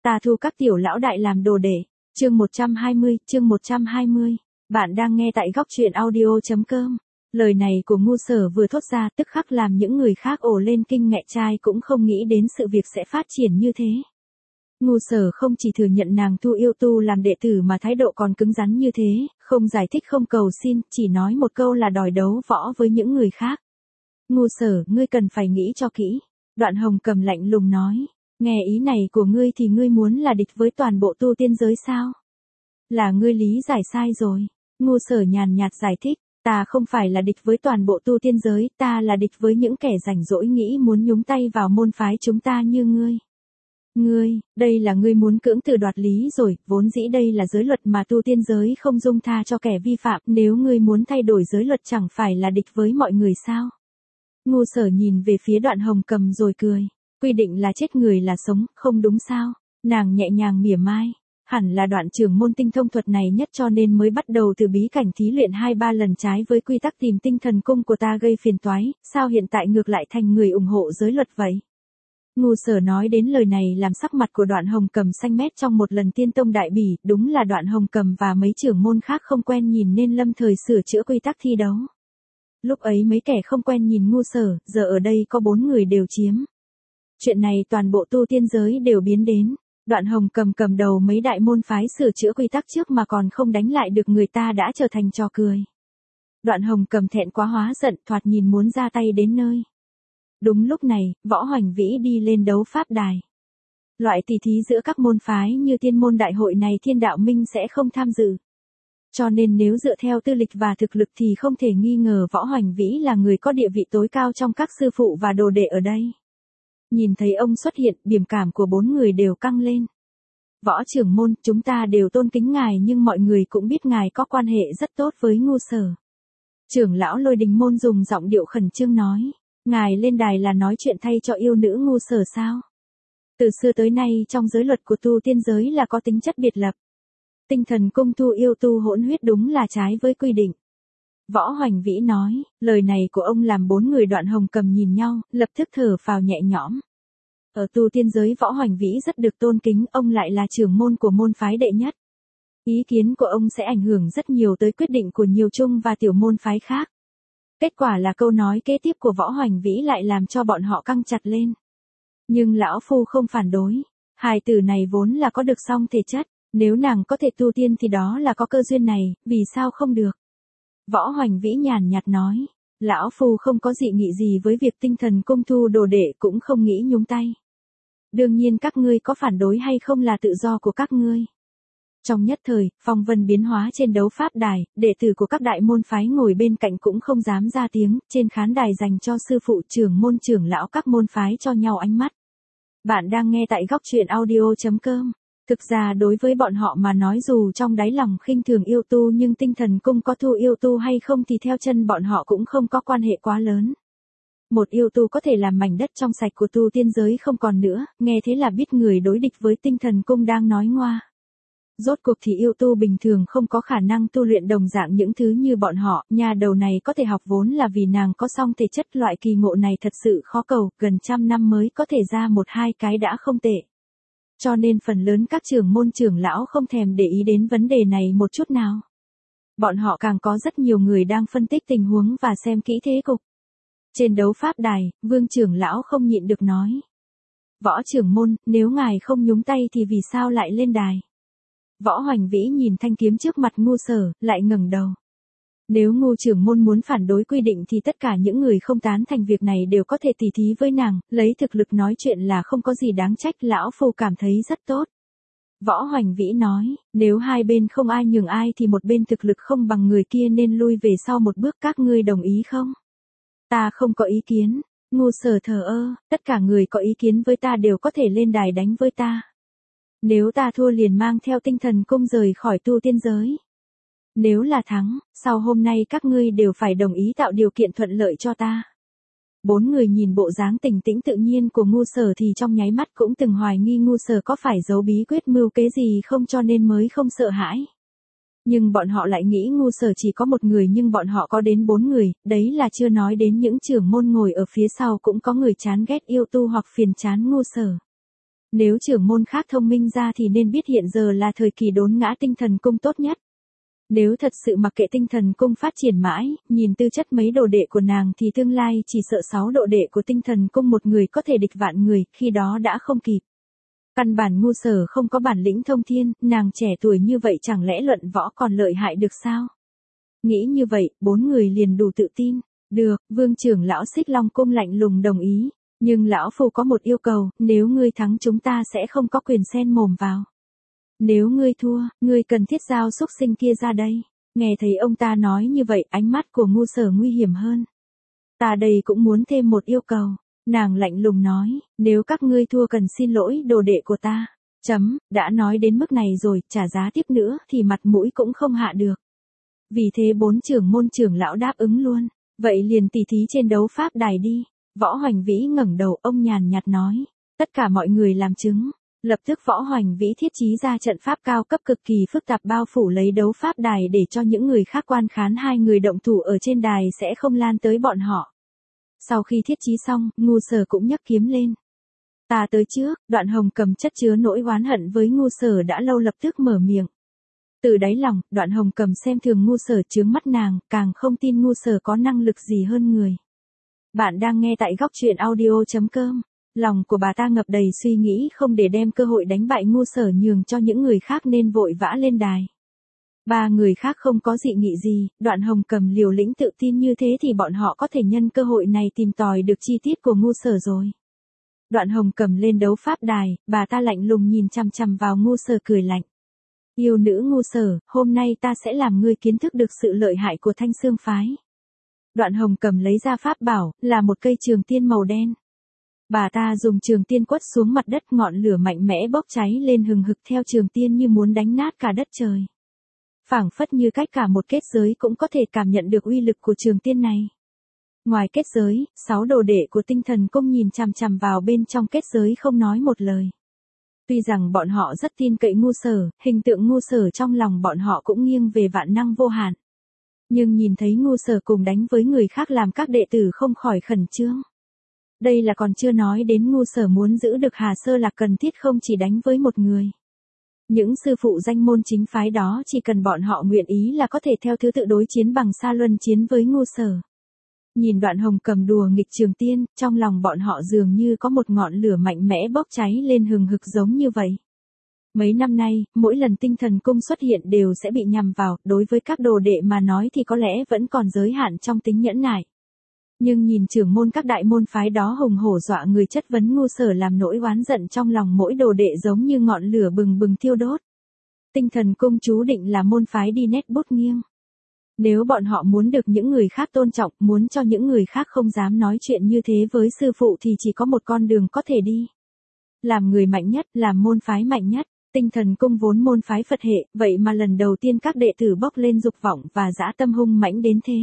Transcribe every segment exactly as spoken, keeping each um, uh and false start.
Ta thu các tiểu lão đại làm đồ đệ. Chương một trăm hai mươi, chương một trăm hai mươi. Bạn đang nghe tại góc truyện audio.com. Lời này của Ngu Sở vừa thốt ra tức khắc làm những người khác ồ lên kinh ngạc, trai cũng không nghĩ đến sự việc sẽ phát triển như thế. Ngu Sở không chỉ thừa nhận nàng thu Yêu Tu làm đệ tử mà thái độ còn cứng rắn như thế, không giải thích không cầu xin, chỉ nói một câu là đòi đấu võ với những người khác. Ngu Sở, ngươi cần phải nghĩ cho kỹ. Đoạn Hồng Cầm lạnh lùng nói. Nghe ý này của ngươi thì ngươi muốn là địch với toàn bộ tu tiên giới sao? Là ngươi lý giải sai rồi. Ngu Sở nhàn nhạt giải thích, ta không phải là địch với toàn bộ tu tiên giới, ta là địch với những kẻ rảnh rỗi nghĩ muốn nhúng tay vào môn phái chúng ta như ngươi. Ngươi, đây là ngươi muốn cưỡng từ đoạt lý rồi, vốn dĩ đây là giới luật mà tu tiên giới không dung tha cho kẻ vi phạm, nếu ngươi muốn thay đổi giới luật chẳng phải là địch với mọi người sao? Ngu Sở nhìn về phía Đoạn Hồng Cầm rồi cười. Quy định là chết người là sống, không đúng sao? Nàng nhẹ nhàng mỉa mai. Hẳn là Đoạn trưởng môn tinh thông thuật này nhất cho nên mới bắt đầu từ bí cảnh thí luyện hai ba lần trái với quy tắc tìm tinh thần cung của ta gây phiền toái, sao hiện tại ngược lại thành người ủng hộ giới luật vậy? Ngu Sở nói đến lời này làm sắc mặt của Đoạn Hồng Cầm xanh mét trong một lần tiên tông đại bỉ, đúng là Đoạn Hồng Cầm và mấy trưởng môn khác không quen nhìn nên lâm thời sửa chữa quy tắc thi đấu. Lúc ấy mấy kẻ không quen nhìn Ngu Sở, giờ ở đây có bốn người đều chiếm. Chuyện này toàn bộ tu tiên giới đều biến đến. Đoạn Hồng Cầm cầm đầu mấy đại môn phái sửa chữa quy tắc trước mà còn không đánh lại được người ta đã trở thành trò cười. Đoạn Hồng Cầm thẹn quá hóa giận, thoạt nhìn muốn ra tay đến nơi. Đúng lúc này, Võ Hoành Vĩ đi lên đấu pháp đài. Loại tỷ thí giữa các môn phái như Thiên môn đại hội này Thiên Đạo Minh sẽ không tham dự. Cho nên nếu dựa theo tư lịch và thực lực thì không thể nghi ngờ Võ Hoành Vĩ là người có địa vị tối cao trong các sư phụ và đồ đệ ở đây. Nhìn thấy ông xuất hiện, biểu cảm của bốn người đều căng lên. Võ trưởng môn, chúng ta đều tôn kính ngài nhưng mọi người cũng biết ngài có quan hệ rất tốt với Ngu Sở. Trưởng lão Lôi Đình môn dùng giọng điệu khẩn trương nói, ngài lên đài là nói chuyện thay cho yêu nữ Ngu Sở sao? Từ xưa tới nay trong giới luật của tu tiên giới là có tính chất biệt lập. Tinh thần cung thu yêu tu hỗn huyết đúng là trái với quy định. Võ Hoành Vĩ nói, lời này của ông làm bốn người Đoạn Hồng Cầm nhìn nhau, lập tức thở phào nhẹ nhõm. Ở tu tiên giới Võ Hoành Vĩ rất được tôn kính, ông lại là trưởng môn của môn phái đệ nhất. Ý kiến của ông sẽ ảnh hưởng rất nhiều tới quyết định của nhiều chung và tiểu môn phái khác. Kết quả là câu nói kế tiếp của Võ Hoành Vĩ lại làm cho bọn họ căng chặt lên. Nhưng lão phu không phản đối. Hài tử này vốn là có được song thể chất, nếu nàng có thể tu tiên thì đó là có cơ duyên này, vì sao không được? Võ Hoành Vĩ nhàn nhạt nói, lão phu không có dị nghị gì với việc tinh thần cung thu đồ đệ cũng không nghĩ nhúng tay. Đương nhiên các ngươi có phản đối hay không là tự do của các ngươi. Trong nhất thời, phong vân biến hóa trên đấu pháp đài, đệ tử của các đại môn phái ngồi bên cạnh cũng không dám ra tiếng, trên khán đài dành cho sư phụ trưởng môn trưởng lão các môn phái cho nhau ánh mắt. Bạn đang nghe tại góc truyện audio.com. Thực ra đối với bọn họ mà nói dù trong đáy lòng khinh thường yêu tu nhưng tinh thần cung có thu yêu tu hay không thì theo chân bọn họ cũng không có quan hệ quá lớn. Một yêu tu có thể làm mảnh đất trong sạch của tu tiên giới không còn nữa, nghe thế là biết người đối địch với tinh thần cung đang nói ngoa. Rốt cuộc thì yêu tu bình thường không có khả năng tu luyện đồng dạng những thứ như bọn họ, nhà đầu này có thể học vốn là vì nàng có song thể chất, loại kỳ ngộ này thật sự khó cầu, gần trăm năm mới có thể ra một hai cái đã không tệ. Cho nên phần lớn các trưởng môn trưởng lão không thèm để ý đến vấn đề này một chút nào. Bọn họ càng có rất nhiều người đang phân tích tình huống và xem kỹ thế cục. Trên đấu pháp đài, Vương trưởng lão không nhịn được nói. Võ trưởng môn, nếu ngài không nhúng tay thì vì sao lại lên đài? Võ Hoành Vĩ nhìn thanh kiếm trước mặt Ngu Sở, lại ngẩng đầu. Nếu Ngu trưởng môn muốn phản đối quy định thì tất cả những người không tán thành việc này đều có thể tỉ thí với nàng, lấy thực lực nói chuyện là không có gì đáng trách, lão phu cảm thấy rất tốt. Võ Hoành Vĩ nói, nếu hai bên không ai nhường ai thì một bên thực lực không bằng người kia nên lui về sau một bước, các ngươi đồng ý không? Ta không có ý kiến. Ngu Sở thờ ơ, tất cả người có ý kiến với ta đều có thể lên đài đánh với ta. Nếu ta thua liền mang theo tinh thần cung rời khỏi tu tiên giới. Nếu là thắng, sau hôm nay các ngươi đều phải đồng ý tạo điều kiện thuận lợi cho ta. Bốn người nhìn bộ dáng bình tĩnh tự nhiên của Ngu Sở thì trong nháy mắt cũng từng hoài nghi Ngu Sở có phải giấu bí quyết mưu kế gì không cho nên mới không sợ hãi. Nhưng bọn họ lại nghĩ Ngu Sở chỉ có một người nhưng bọn họ có đến bốn người, đấy là chưa nói đến những trưởng môn ngồi ở phía sau cũng có người chán ghét yêu tu hoặc phiền chán Ngu Sở. Nếu trưởng môn khác thông minh ra thì nên biết hiện giờ là thời kỳ đốn ngã tinh thần cung tốt nhất. Nếu thật sự mặc kệ tinh thần cung phát triển mãi, nhìn tư chất mấy đồ đệ của nàng thì tương lai chỉ sợ sáu đồ đệ của tinh thần cung một người có thể địch vạn người, khi đó đã không kịp. Căn bản ngu sở không có bản lĩnh thông thiên, nàng trẻ tuổi như vậy chẳng lẽ luận võ còn lợi hại được sao? Nghĩ như vậy, bốn người liền đủ tự tin. Được, vương trưởng lão Xích Long cung lạnh lùng đồng ý. Nhưng lão phu có một yêu cầu, nếu ngươi thắng chúng ta sẽ không có quyền xen mồm vào. Nếu ngươi thua, ngươi cần thiết giao xúc sinh kia ra đây. Nghe thấy ông ta nói như vậy, ánh mắt của ngu sở nguy hiểm hơn. Ta đây cũng muốn thêm một yêu cầu. Nàng lạnh lùng nói, nếu các ngươi thua cần xin lỗi đồ đệ của ta. Chấm, đã nói đến mức này rồi, trả giá tiếp nữa thì mặt mũi cũng không hạ được. Vì thế bốn trưởng môn trưởng lão đáp ứng luôn. Vậy liền tỉ thí trên đấu pháp đài đi. Võ Hoành Vĩ ngẩng đầu, ông nhàn nhạt nói. Tất cả mọi người làm chứng. Lập tức Võ Hoành Vĩ thiết trí ra trận pháp cao cấp cực kỳ phức tạp bao phủ lấy đấu pháp đài để cho những người khác quan khán hai người động thủ ở trên đài sẽ không lan tới bọn họ. Sau khi thiết trí xong, ngu sở cũng nhấc kiếm lên. Ta tới trước, Đoạn Hồng Cầm chất chứa nỗi oán hận với ngu sở đã lâu lập tức mở miệng. Từ đáy lòng, Đoạn Hồng Cầm xem thường ngu sở chướng mắt nàng, càng không tin ngu sở có năng lực gì hơn người. Bạn đang nghe tại góc truyện audio chấm com. Lòng của bà ta ngập đầy suy nghĩ không để đem cơ hội đánh bại ngu sở nhường cho những người khác nên vội vã lên đài. Ba người khác không có dị nghị gì, Đoạn Hồng Cầm liều lĩnh tự tin như thế thì bọn họ có thể nhân cơ hội này tìm tòi được chi tiết của ngu sở rồi. Đoạn Hồng Cầm lên đấu pháp đài, bà ta lạnh lùng nhìn chằm chằm vào ngu sở cười lạnh. Yêu nữ ngu sở, hôm nay ta sẽ làm ngươi kiến thức được sự lợi hại của Thanh Xương phái. Đoạn Hồng Cầm lấy ra pháp bảo, là một cây trường tiên màu đen. Bà ta dùng trường tiên quất xuống mặt đất, ngọn lửa mạnh mẽ bốc cháy lên hừng hực theo trường tiên như muốn đánh nát cả đất trời. Phảng phất như cách cả một kết giới cũng có thể cảm nhận được uy lực của trường tiên này. Ngoài kết giới, sáu đồ đệ của tinh thần cung nhìn chằm chằm vào bên trong kết giới không nói một lời. Tuy rằng bọn họ rất tin cậy ngu sở, hình tượng ngu sở trong lòng bọn họ cũng nghiêng về vạn năng vô hạn. Nhưng nhìn thấy ngu sở cùng đánh với người khác làm các đệ tử không khỏi khẩn trương. Đây là còn chưa nói đến ngu sở muốn giữ được Hà Sơ Lạc cần thiết không chỉ đánh với một người. Những sư phụ danh môn chính phái đó chỉ cần bọn họ nguyện ý là có thể theo thứ tự đối chiến bằng Sa Luân chiến với ngu sở. Nhìn Đoạn Hồng Cầm đùa nghịch trường tiên, trong lòng bọn họ dường như có một ngọn lửa mạnh mẽ bốc cháy lên hừng hực giống như vậy. Mấy năm nay, mỗi lần tinh thần cung xuất hiện đều sẽ bị nhằm vào, đối với các đồ đệ mà nói thì có lẽ vẫn còn giới hạn trong tính nhẫn nại. Nhưng nhìn trưởng môn các đại môn phái đó hùng hổ dọa người chất vấn ngu sở làm nỗi oán giận trong lòng mỗi đồ đệ giống như ngọn lửa bừng bừng thiêu đốt. Tinh thần cung chú định là môn phái đi nét bút nghiêng. Nếu bọn họ muốn được những người khác tôn trọng, muốn cho những người khác không dám nói chuyện như thế với sư phụ thì chỉ có một con đường có thể đi. Làm người mạnh nhất, làm môn phái mạnh nhất, tinh thần cung vốn môn phái Phật hệ, vậy mà lần đầu tiên các đệ tử bốc lên dục vọng và dã tâm hung mãnh đến thế.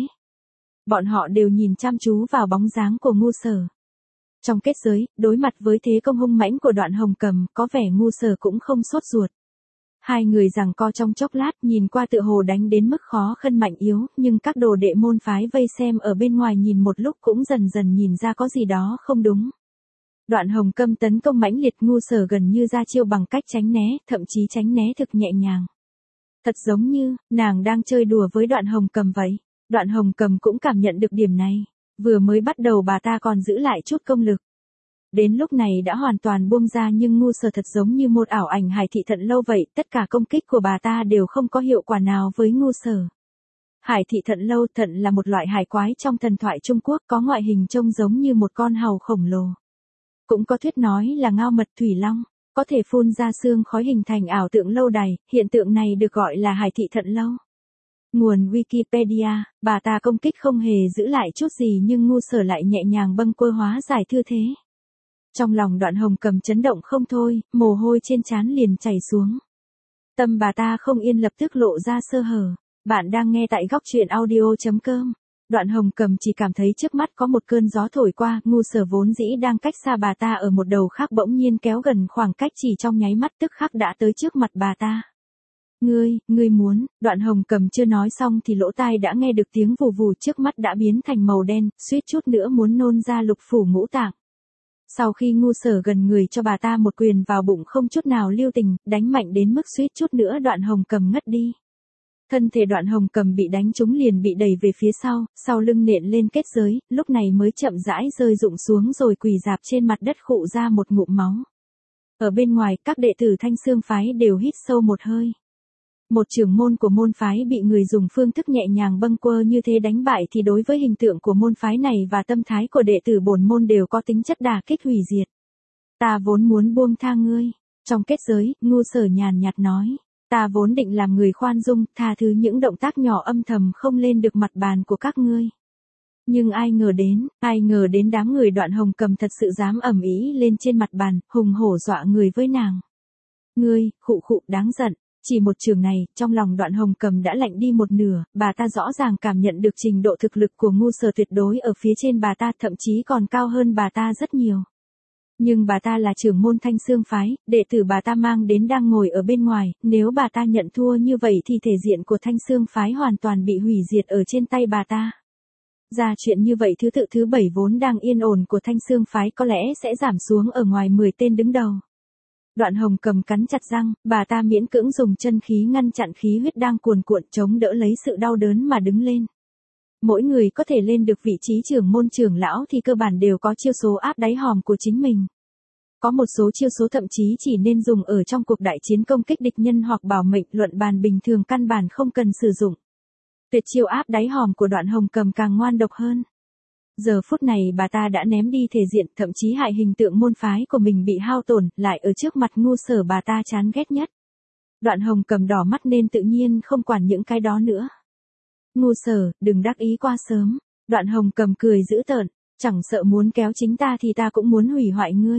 Bọn họ đều nhìn chăm chú vào bóng dáng của ngu sở. Trong kết giới, đối mặt với thế công hung mãnh của Đoạn Hồng Cầm, có vẻ ngu sở cũng không sốt ruột. Hai người giằng co trong chốc lát, nhìn qua tựa hồ đánh đến mức khó khăn mạnh yếu, nhưng các đồ đệ môn phái vây xem ở bên ngoài nhìn một lúc cũng dần dần nhìn ra có gì đó không đúng. Đoạn Hồng Cầm tấn công mãnh liệt, ngu sở gần như ra chiêu bằng cách tránh né, thậm chí tránh né thực nhẹ nhàng. Thật giống như, nàng đang chơi đùa với Đoạn Hồng Cầm vậy. Đoạn Hồng Cầm cũng cảm nhận được điểm này. Vừa mới bắt đầu bà ta còn giữ lại chút công lực. Đến lúc này đã hoàn toàn buông ra, nhưng ngu sở thật giống như một ảo ảnh Hải Thị Thận Lâu vậy, tất cả công kích của bà ta đều không có hiệu quả nào với ngu sở. Hải Thị Thận Lâu, thận là một loại hải quái trong thần thoại Trung Quốc, có ngoại hình trông giống như một con hàu khổng lồ. Cũng có thuyết nói là ngao mật thủy long, có thể phun ra sương khói hình thành ảo tượng lâu đài, hiện tượng này được gọi là Hải Thị Thận Lâu. Nguồn Wikipedia, bà ta công kích không hề giữ lại chút gì nhưng ngu sở lại nhẹ nhàng bâng quơ hóa giải thư thế. Trong lòng Đoạn Hồng Cầm chấn động không thôi, mồ hôi trên trán liền chảy xuống. Tâm bà ta không yên lập tức lộ ra sơ hở. Bạn đang nghe tại góc truyện audio chấm com. Đoạn Hồng Cầm chỉ cảm thấy trước mắt có một cơn gió thổi qua, ngu sở vốn dĩ đang cách xa bà ta ở một đầu khác bỗng nhiên kéo gần khoảng cách chỉ trong nháy mắt, tức khắc đã tới trước mặt bà ta. Ngươi, ngươi muốn, Đoạn Hồng Cầm chưa nói xong thì lỗ tai đã nghe được tiếng vù vù, trước mắt đã biến thành màu đen, suýt chút nữa muốn nôn ra lục phủ ngũ tạng. Sau khi ngu sở gần người cho bà ta một quyền vào bụng không chút nào lưu tình, đánh mạnh đến mức suýt chút nữa Đoạn Hồng Cầm ngất đi. Thân thể Đoạn Hồng Cầm bị đánh trúng liền bị đẩy về phía sau, sau lưng nện lên kết giới, lúc này mới chậm rãi rơi rụng xuống rồi quỳ rạp trên mặt đất khụ ra một ngụm máu. Ở bên ngoài, các đệ tử Thanh Xương phái đều hít sâu một hơi. Một trưởng môn của môn phái bị người dùng phương thức nhẹ nhàng bâng quơ như thế đánh bại thì đối với hình tượng của môn phái này và tâm thái của đệ tử bổn môn đều có tính chất đả kích hủy diệt. Ta vốn muốn buông tha ngươi. Trong kết giới, ngu sở nhàn nhạt nói. Ta vốn định làm người khoan dung, tha thứ những động tác nhỏ âm thầm không lên được mặt bàn của các ngươi. Nhưng ai ngờ đến, ai ngờ đến đám người Đoạn Hồng Cầm thật sự dám ầm ĩ lên trên mặt bàn, hùng hổ dọa người với nàng. Ngươi, khụ khụ đáng giận. Chỉ một trường này, trong lòng Đoạn Hồng Cầm đã lạnh đi một nửa, bà ta rõ ràng cảm nhận được trình độ thực lực của ngu sở tuyệt đối ở phía trên bà ta, thậm chí còn cao hơn bà ta rất nhiều. Nhưng bà ta là trưởng môn Thanh Xương phái, đệ tử bà ta mang đến đang ngồi ở bên ngoài, nếu bà ta nhận thua như vậy thì thể diện của Thanh Xương phái hoàn toàn bị hủy diệt ở trên tay bà ta. Ra chuyện như vậy thứ tự thứ bảy vốn đang yên ổn của Thanh Xương phái có lẽ sẽ giảm xuống ở ngoài mười tên đứng đầu. Đoạn Hồng Cầm cắn chặt răng, bà ta miễn cưỡng dùng chân khí ngăn chặn khí huyết đang cuồn cuộn chống đỡ lấy sự đau đớn mà đứng lên. Mỗi người có thể lên được vị trí trưởng môn trưởng lão thì cơ bản đều có chiêu số áp đáy hòm của chính mình. Có một số chiêu số thậm chí chỉ nên dùng ở trong cuộc đại chiến công kích địch nhân hoặc bảo mệnh, luận bàn bình thường căn bản không cần sử dụng. Tuyệt chiêu áp đáy hòm của Đoạn Hồng Cầm càng ngoan độc hơn. Giờ phút này bà ta đã ném đi thể diện, thậm chí hại hình tượng môn phái của mình bị hao tổn, lại ở trước mặt ngu sở bà ta chán ghét nhất. Đoạn Hồng Cầm đỏ mắt nên tự nhiên không quản những cái đó nữa. Ngu sở, đừng đắc ý quá sớm. Đoạn Hồng Cầm cười dữ tợn, chẳng sợ muốn kéo chính ta thì ta cũng muốn hủy hoại ngươi.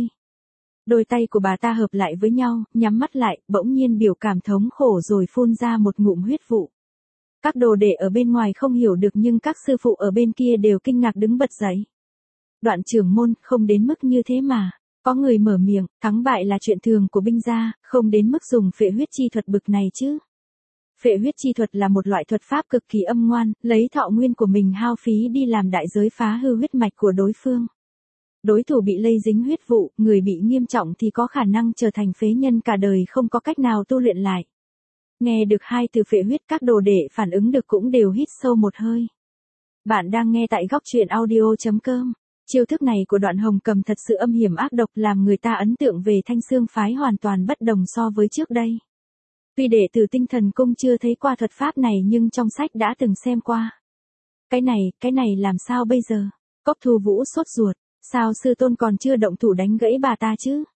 Đôi tay của bà ta hợp lại với nhau, nhắm mắt lại, bỗng nhiên biểu cảm thống khổ rồi phun ra một ngụm huyết vụ. Các đồ đệ ở bên ngoài không hiểu được nhưng các sư phụ ở bên kia đều kinh ngạc đứng bật dậy. Đoạn trưởng môn, không đến mức như thế mà. Có người mở miệng, thắng bại là chuyện thường của binh gia, không đến mức dùng phệ huyết chi thuật bực này chứ. Phệ huyết chi thuật là một loại thuật pháp cực kỳ âm ngoan, lấy thọ nguyên của mình hao phí đi làm đại giới phá hư huyết mạch của đối phương. Đối thủ bị lây dính huyết vụ, người bị nghiêm trọng thì có khả năng trở thành phế nhân cả đời không có cách nào tu luyện lại. Nghe được hai từ phệ huyết, các đồ đệ phản ứng được cũng đều hít sâu một hơi. Bạn đang nghe tại góc truyện audio chấm com. Chiêu thức này của Đoạn Hồng Cầm thật sự âm hiểm ác độc, làm người ta ấn tượng về Thanh Xương phái hoàn toàn bất đồng so với trước đây. Tuy đệ tử Tinh Thần Cung chưa thấy qua thuật pháp này nhưng trong sách đã từng xem qua. Cái này, cái này làm sao bây giờ? Cốc Thu Vũ sốt ruột, sao sư tôn còn chưa động thủ đánh gãy bà ta chứ?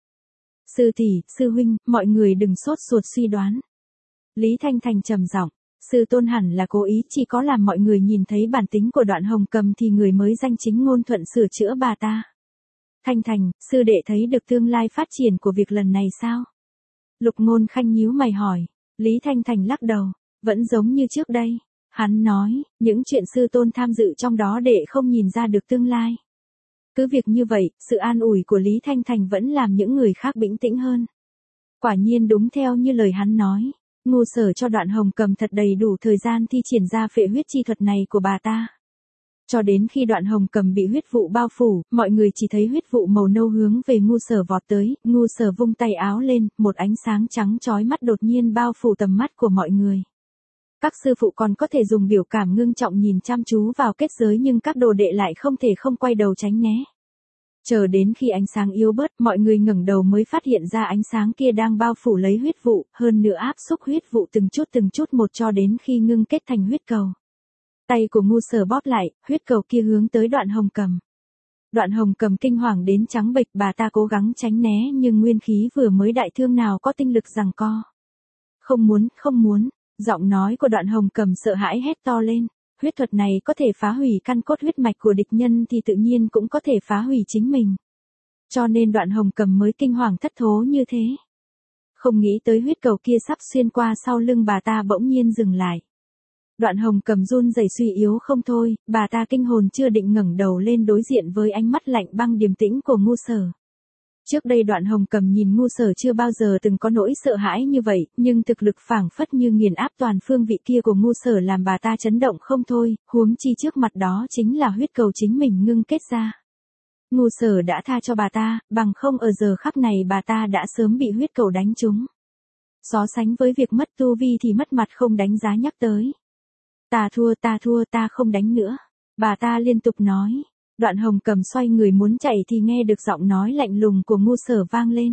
Sư tỷ, sư huynh, mọi người đừng sốt ruột suy đoán. Lý Thanh Thành trầm giọng, sư tôn hẳn là cố ý, chỉ có làm mọi người nhìn thấy bản tính của Đoạn Hồng Cầm thì người mới danh chính ngôn thuận sửa chữa bà ta. Thanh Thành, sư đệ thấy được tương lai phát triển của việc lần này sao? Lục Ngôn Khanh nhíu mày hỏi. Lý Thanh Thành lắc đầu, vẫn giống như trước đây. Hắn nói, những chuyện sư tôn tham dự trong đó đệ không nhìn ra được tương lai. Cứ việc như vậy, sự an ủi của Lý Thanh Thành vẫn làm những người khác bình tĩnh hơn. Quả nhiên đúng theo như lời hắn nói. Ngu sở cho Đoạn Hồng Cầm thật đầy đủ thời gian thi triển ra phệ huyết chi thuật này của bà ta. Cho đến khi Đoạn Hồng Cầm bị huyết vụ bao phủ, mọi người chỉ thấy huyết vụ màu nâu hướng về ngu sở vọt tới, ngu sở vung tay áo lên, một ánh sáng trắng chói mắt đột nhiên bao phủ tầm mắt của mọi người. Các sư phụ còn có thể dùng biểu cảm ngưng trọng nhìn chăm chú vào kết giới nhưng các đồ đệ lại không thể không quay đầu tránh né. Chờ đến khi ánh sáng yếu bớt, mọi người ngẩng đầu mới phát hiện ra ánh sáng kia đang bao phủ lấy huyết vụ, hơn nữa áp xúc huyết vụ từng chút từng chút một cho đến khi ngưng kết thành huyết cầu. Tay của ngu sở bóp lại, huyết cầu kia hướng tới Đoạn Hồng Cầm. Đoạn Hồng Cầm kinh hoàng đến trắng bệch, bà ta cố gắng tránh né nhưng nguyên khí vừa mới đại thương nào có tinh lực giằng co. Không muốn, không muốn, giọng nói của Đoạn Hồng Cầm sợ hãi hét to lên. Huyết thuật này có thể phá hủy căn cốt huyết mạch của địch nhân thì tự nhiên cũng có thể phá hủy chính mình. Cho nên Đoạn Hồng Cầm mới kinh hoàng thất thố như thế. Không nghĩ tới huyết cầu kia sắp xuyên qua sau lưng bà ta bỗng nhiên dừng lại. Đoạn Hồng Cầm run rẩy suy yếu không thôi, bà ta kinh hồn chưa định ngẩng đầu lên đối diện với ánh mắt lạnh băng điềm tĩnh của ngu sở. Trước đây Đoạn Hồng Cầm nhìn ngu sở chưa bao giờ từng có nỗi sợ hãi như vậy, nhưng thực lực phảng phất như nghiền áp toàn phương vị kia của ngu sở làm bà ta chấn động không thôi, huống chi trước mặt đó chính là huyết cầu chính mình ngưng kết ra. Ngu Sở đã tha cho bà ta, bằng không ở giờ khắc này bà ta đã sớm bị huyết cầu đánh trúng. So sánh với việc mất tu vi thì mất mặt không đánh giá nhắc tới. Ta thua, ta thua, ta không đánh nữa. Bà ta liên tục nói. Đoạn Hồng Cầm xoay người muốn chạy thì nghe được giọng nói lạnh lùng của Ngu Sở vang lên.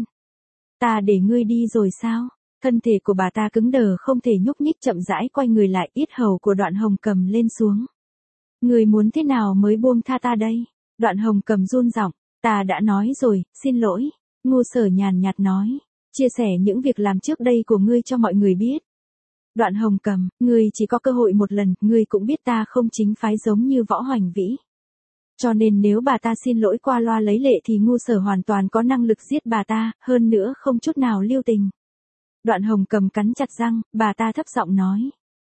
Ta để ngươi đi rồi sao? Thân thể của bà ta cứng đờ không thể nhúc nhích, chậm rãi quay người lại, yết hầu của Đoạn Hồng Cầm lên xuống. Ngươi muốn thế nào mới buông tha ta đây? Đoạn Hồng Cầm run giọng. Ta đã nói rồi, xin lỗi. Ngu Sở nhàn nhạt nói. Chia sẻ những việc làm trước đây của ngươi cho mọi người biết. Đoạn Hồng Cầm, ngươi chỉ có cơ hội một lần, ngươi cũng biết ta không chính phái giống như Võ Hoành Vĩ. Cho nên nếu bà ta xin lỗi qua loa lấy lệ thì Ngu Sở hoàn toàn có năng lực giết bà ta, hơn nữa không chút nào lưu tình. Đoạn Hồng Cầm cắn chặt răng, bà ta thấp giọng nói.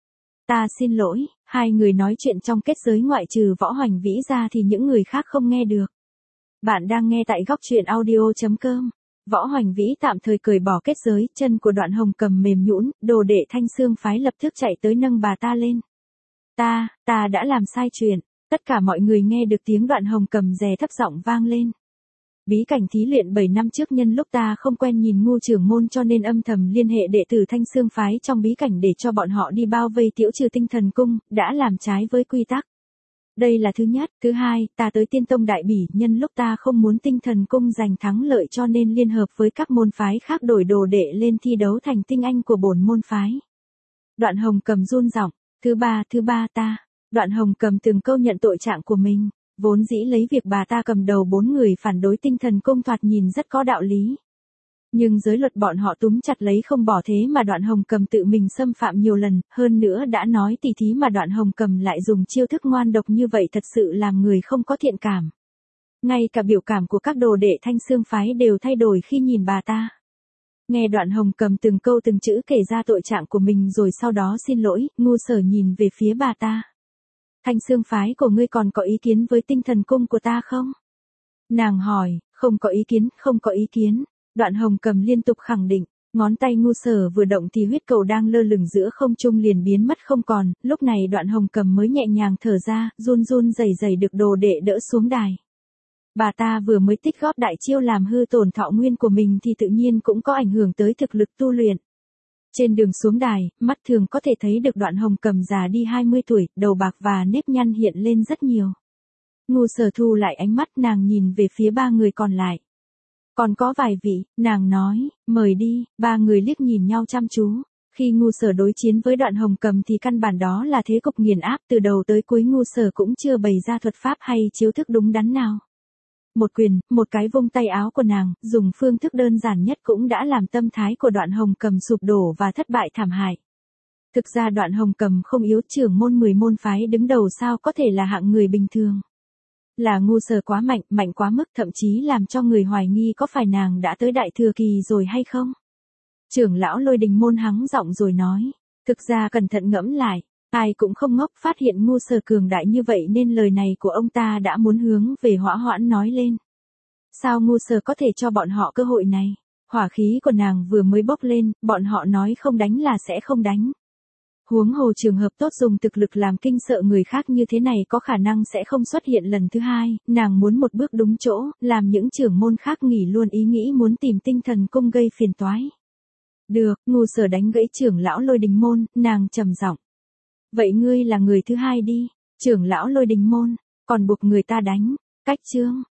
Ta xin lỗi. Hai người nói chuyện trong kết giới ngoại trừ Võ Hoành Vĩ ra thì những người khác không nghe được. Bạn đang nghe tại góc truyện audio chấm com. Võ Hoành Vĩ tạm thời cởi bỏ kết giới, chân của Đoạn Hồng Cầm mềm nhũn, đồ đệ Thanh Xương phái lập tức chạy tới nâng bà ta lên. Ta, ta đã làm sai chuyện. Tất cả mọi người nghe được tiếng Đoạn Hồng Cầm dè thấp giọng vang lên. Bí cảnh thí luyện bảy năm trước nhân lúc ta không quen nhìn Ngu trưởng môn cho nên âm thầm liên hệ đệ tử Thanh Xương phái trong bí cảnh để cho bọn họ đi bao vây Tiễu Trừ Tinh Thần Cung, đã làm trái với quy tắc. Đây là thứ nhất. Thứ hai, ta tới Tiên Tông Đại Bỉ nhân lúc ta không muốn Tinh Thần Cung giành thắng lợi cho nên liên hợp với các môn phái khác đổi đồ đệ lên thi đấu thành tinh anh của bổn môn phái. Đoạn Hồng Cầm run giọng. Thứ ba, thứ ba ta. Đoạn Hồng Cầm từng câu nhận tội trạng của mình. Vốn dĩ lấy việc bà ta cầm đầu bốn người phản đối Tinh Thần Cung thoạt nhìn rất có đạo lý. Nhưng giới luật bọn họ túm chặt lấy không bỏ, thế mà Đoạn Hồng Cầm tự mình xâm phạm nhiều lần, hơn nữa đã nói tỉ thí mà Đoạn Hồng Cầm lại dùng chiêu thức ngoan độc như vậy thật sự làm người không có thiện cảm. Ngay cả biểu cảm của các đồ đệ Thanh Xương phái đều thay đổi khi nhìn bà ta. Nghe Đoạn Hồng Cầm từng câu từng chữ kể ra tội trạng của mình rồi sau đó xin lỗi, Ngu Sở nhìn về phía bà ta. Thanh Xương phái của ngươi còn có ý kiến với Tinh Thần Cung của ta không? Nàng hỏi. Không có ý kiến, không có ý kiến. Đoạn Hồng Cầm liên tục khẳng định. Ngón tay Ngu Sở vừa động thì huyết cầu đang lơ lửng giữa không trung liền biến mất không còn. Lúc này Đoạn Hồng Cầm mới nhẹ nhàng thở ra, run run rẩy rẩy được đồ đệ đỡ xuống đài. Bà ta vừa mới tích góp đại chiêu làm hư tổn thọ nguyên của mình thì tự nhiên cũng có ảnh hưởng tới thực lực tu luyện. Trên đường xuống đài, mắt thường có thể thấy được Đoạn Hồng Cầm già đi hai mươi tuổi, đầu bạc và nếp nhăn hiện lên rất nhiều. Ngu Sở thu lại ánh mắt, nàng nhìn về phía ba người còn lại. Còn có vài vị, nàng nói, mời đi. Ba người liếc nhìn nhau chăm chú. Khi Ngu Sở đối chiến với Đoạn Hồng Cầm thì căn bản đó là thế cục nghiền áp, từ đầu tới cuối Ngu Sở cũng chưa bày ra thuật pháp hay chiếu thức đúng đắn nào. Một quyền, một cái vung tay áo của nàng, dùng phương thức đơn giản nhất cũng đã làm tâm thái của Đoạn Hồng Cầm sụp đổ và thất bại thảm hại. Thực ra Đoạn Hồng Cầm không yếu, trưởng môn mười môn phái đứng đầu sao có thể là hạng người bình thường. Là Ngu Sở quá mạnh, mạnh quá mức, thậm chí làm cho người hoài nghi có phải nàng đã tới đại thừa kỳ rồi hay không. Trưởng lão Lôi Đình môn hắng giọng rồi nói. Thực ra cẩn thận ngẫm lại, ai cũng không ngốc, phát hiện Ngu Sở cường đại như vậy nên lời này của ông ta đã muốn hướng về Hỏa Hoãn nói lên. Sao Ngu Sở có thể cho bọn họ cơ hội này? Hỏa khí của nàng vừa mới bốc lên, bọn họ nói không đánh là sẽ không đánh. Huống hồ trường hợp tốt dùng thực lực làm kinh sợ người khác như thế này có khả năng sẽ không xuất hiện lần thứ hai, nàng muốn một bước đúng chỗ, làm những trưởng môn khác nghỉ luôn ý nghĩ muốn tìm Tinh Thần Cung gây phiền toái. Được, Ngu Sở đánh gãy trưởng lão Lôi Đình môn, nàng trầm giọng. Vậy ngươi là người thứ hai đi, trưởng lão Lôi Đình môn, còn buộc người ta đánh, cách chương.